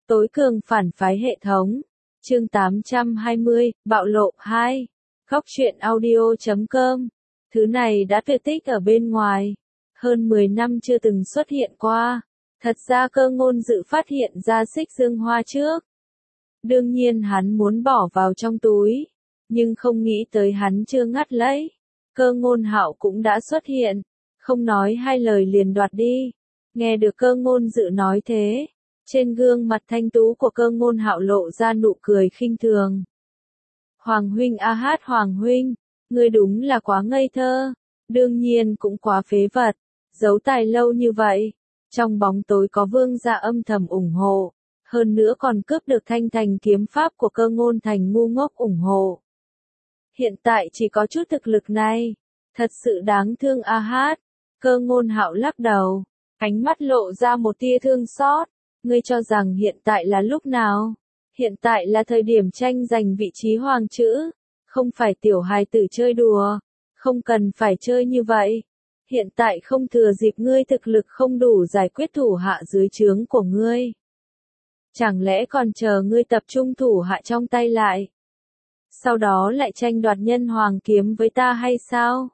Tối cường phản phái hệ thống. Chương 820, bạo lộ 2. Góc truyện audio.com. Thứ này đã tuyệt tích ở bên ngoài. Hơn 10 năm chưa từng xuất hiện qua. Thật ra Cơ Ngôn Dự phát hiện ra xích dương hoa trước. Đương nhiên hắn muốn bỏ vào trong túi. Nhưng không nghĩ tới hắn chưa ngắt lấy. Cơ Ngôn Hạo cũng đã xuất hiện. Không nói hai lời liền đoạt đi. Nghe được Cơ Ngôn Dự nói thế. Trên gương mặt thanh tú của Cơ Ngôn Hạo lộ ra nụ cười khinh thường. Hoàng huynh a hát Hoàng huynh, ngươi đúng là quá ngây thơ, đương nhiên cũng quá phế vật, giấu tài lâu như vậy, trong bóng tối có vương gia âm thầm ủng hộ, hơn nữa còn cướp được thanh thành kiếm pháp của Cơ Ngôn Thành ngu ngốc ủng hộ. Hiện tại chỉ có chút thực lực này, thật sự đáng thương a hát. Cơ Ngôn Hạo lắc đầu, ánh mắt lộ ra một tia thương xót. Ngươi cho rằng hiện tại là lúc nào? Hiện tại là thời điểm tranh giành vị trí hoàng chữ, không phải tiểu hài tử chơi đùa, không cần phải chơi như vậy. Hiện tại không thừa dịp ngươi thực lực không đủ giải quyết thủ hạ dưới trướng của ngươi. Chẳng lẽ còn chờ ngươi tập trung thủ hạ trong tay lại? Sau đó lại tranh đoạt nhân hoàng kiếm với ta hay sao?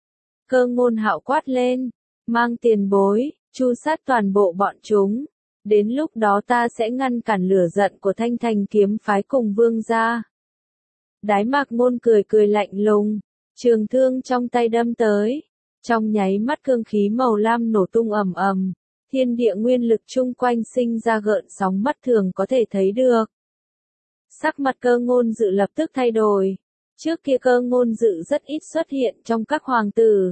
Cơ Ngôn Hạo quát lên, mang tiền bối, tru sát toàn bộ bọn chúng. Đến lúc đó ta sẽ ngăn cản lửa giận của thanh thành kiếm phái cùng vương gia. Đái Mạc Ngôn cười cười lạnh lùng, trường thương trong tay đâm tới. Trong nháy mắt cương khí màu lam nổ tung ầm ầm, thiên địa nguyên lực chung quanh sinh ra gợn sóng mắt thường có thể thấy được. Sắc mặt Cơ Ngôn Dự lập tức thay đổi. Trước kia Cơ Ngôn Dự rất ít xuất hiện trong các hoàng tử.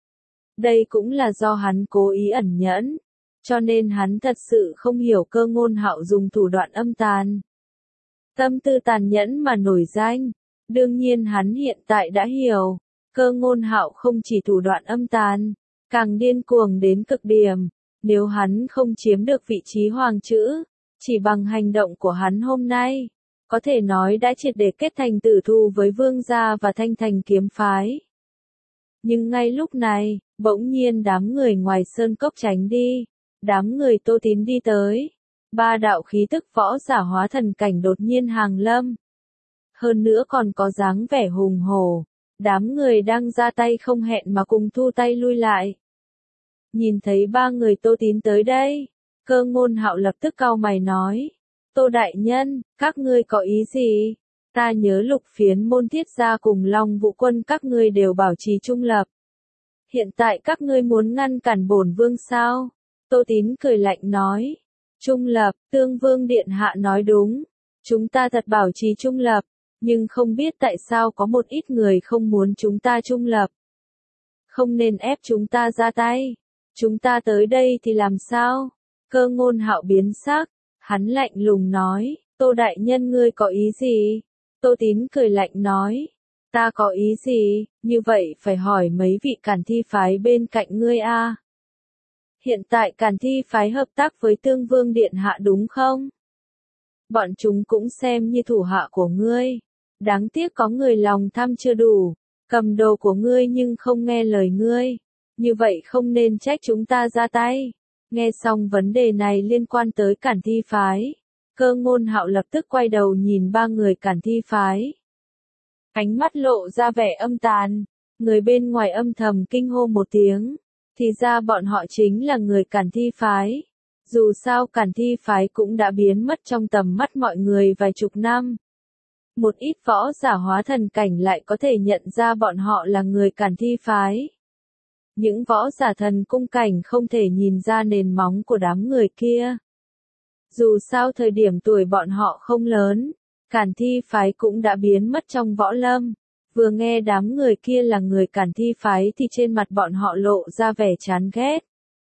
Đây cũng là do hắn cố ý ẩn nhẫn. Cho nên hắn thật sự không hiểu Cơ Ngôn Hạo dùng thủ đoạn âm tàn. Tâm tư tàn nhẫn mà nổi danh. Đương nhiên hắn hiện tại đã hiểu. Cơ Ngôn Hạo không chỉ thủ đoạn âm tàn, càng điên cuồng đến cực điểm. Nếu hắn không chiếm được vị trí hoàng chữ, chỉ bằng hành động của hắn hôm nay, có thể nói đã triệt để kết thành tử thù với vương gia và thanh thành kiếm phái. Nhưng ngay lúc này, bỗng nhiên đám người ngoài sơn cốc tránh đi. Đám người Tô Tín đi tới. Ba đạo khí tức võ giả hóa thần cảnh đột nhiên hàng lâm. Hơn nữa còn có dáng vẻ hùng hổ. Đám người đang ra tay không hẹn mà cùng thu tay lui lại. Nhìn thấy ba người Tô Tín tới đây. Cơ Ngôn Hạo lập tức cau mày nói. Tô đại nhân, các ngươi có ý gì? Ta nhớ Lục Phiến Môn Thiết gia cùng Long Vũ Quân các ngươi đều bảo trì trung lập. Hiện tại các ngươi muốn ngăn cản bổn vương sao? Tô Tín cười lạnh nói. Trung lập, Tương Vương Điện Hạ nói đúng. Chúng ta thật bảo trì trung lập. Nhưng không biết tại sao có một ít người không muốn chúng ta trung lập. Không nên ép chúng ta ra tay. Chúng ta tới đây thì làm sao? Cơ Ngôn Hạo biến sắc. Hắn lạnh lùng nói. Tô đại nhân ngươi có ý gì? Tô Tín cười lạnh nói. Ta có ý gì? Như vậy phải hỏi mấy vị Càn Thi phái bên cạnh ngươi a. Hiện tại Càn Thi phái hợp tác với Tương Vương Điện Hạ đúng không? Bọn chúng cũng xem như thủ hạ của ngươi. Đáng tiếc có người lòng tham chưa đủ. Cầm đồ của ngươi nhưng không nghe lời ngươi. Như vậy không nên trách chúng ta ra tay. Nghe xong vấn đề này liên quan tới Càn Thi phái. Cơ Ngôn Hạo lập tức quay đầu nhìn ba người Càn Thi phái. Ánh mắt lộ ra vẻ âm tàn. Người bên ngoài âm thầm kinh hô một tiếng. Thì ra bọn họ chính là người Càn Thi phái. Dù sao Càn Thi phái cũng đã biến mất trong tầm mắt mọi người vài chục năm. Một ít võ giả hóa thần cảnh lại có thể nhận ra bọn họ là người Càn Thi phái. Những võ giả thần cung cảnh không thể nhìn ra nền móng của đám người kia. Dù sao thời điểm tuổi bọn họ không lớn, Càn Thi phái cũng đã biến mất trong võ lâm. Vừa nghe đám người kia là người Càn Thi phái thì trên mặt bọn họ lộ ra vẻ chán ghét.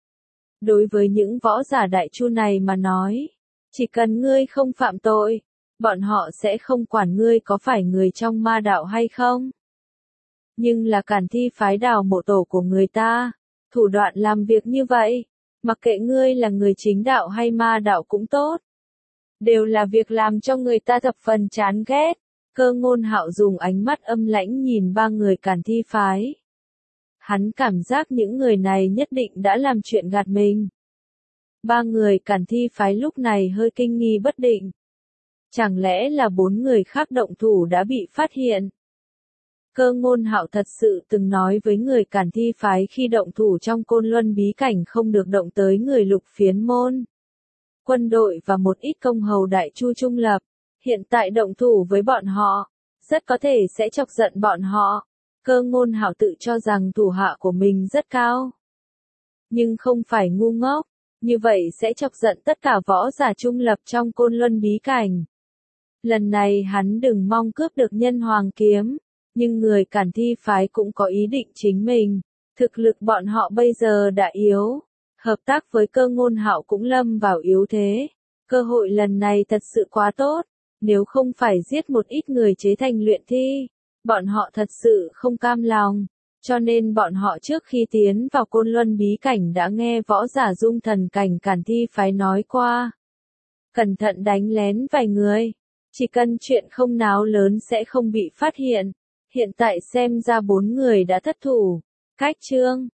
Đối với những võ giả đại chu này mà nói, chỉ cần ngươi không phạm tội, bọn họ sẽ không quản ngươi có phải người trong ma đạo hay không. Nhưng là Càn Thi phái đào mộ tổ của người ta, thủ đoạn làm việc như vậy, mặc kệ ngươi là người chính đạo hay ma đạo cũng tốt. Đều là việc làm cho người ta thập phần chán ghét. Cơ Ngôn Hạo dùng ánh mắt âm lãnh nhìn ba người Càn Thi phái. Hắn cảm giác những người này nhất định đã làm chuyện gạt mình. Ba người Càn Thi phái lúc này hơi kinh nghi bất định. Chẳng lẽ là 4 người khác động thủ đã bị phát hiện? Cơ Ngôn Hạo thật sự từng nói với người Càn Thi phái khi động thủ trong Côn Luân bí cảnh không được động tới người Lục Phiến môn, quân đội và một ít công hầu đại chu trung lập. Hiện tại động thủ với bọn họ, rất có thể sẽ chọc giận bọn họ. Cơ Ngôn Hạo tự cho rằng thủ hạ của mình rất cao, nhưng không phải ngu ngốc, như vậy sẽ chọc giận tất cả võ giả trung lập trong Côn Luân bí cảnh. Lần này hắn đừng mong cướp được Nhân Hoàng kiếm, nhưng người Càn Thi phái cũng có ý định chính mình. Thực lực bọn họ bây giờ đã yếu, hợp tác với Cơ Ngôn Hạo cũng lâm vào yếu thế. Cơ hội lần này thật sự quá tốt, nếu không phải giết một ít người chế thành luyện thi, bọn họ thật sự không cam lòng. Cho nên bọn họ trước khi tiến vào Côn Luân bí cảnh đã nghe võ giả dung thần cảnh Càn Thi phái nói qua. Cẩn thận đánh lén vài người, chỉ cần chuyện không náo lớn sẽ không bị phát hiện. Hiện tại xem ra 4 người đã thất thủ. Cách chương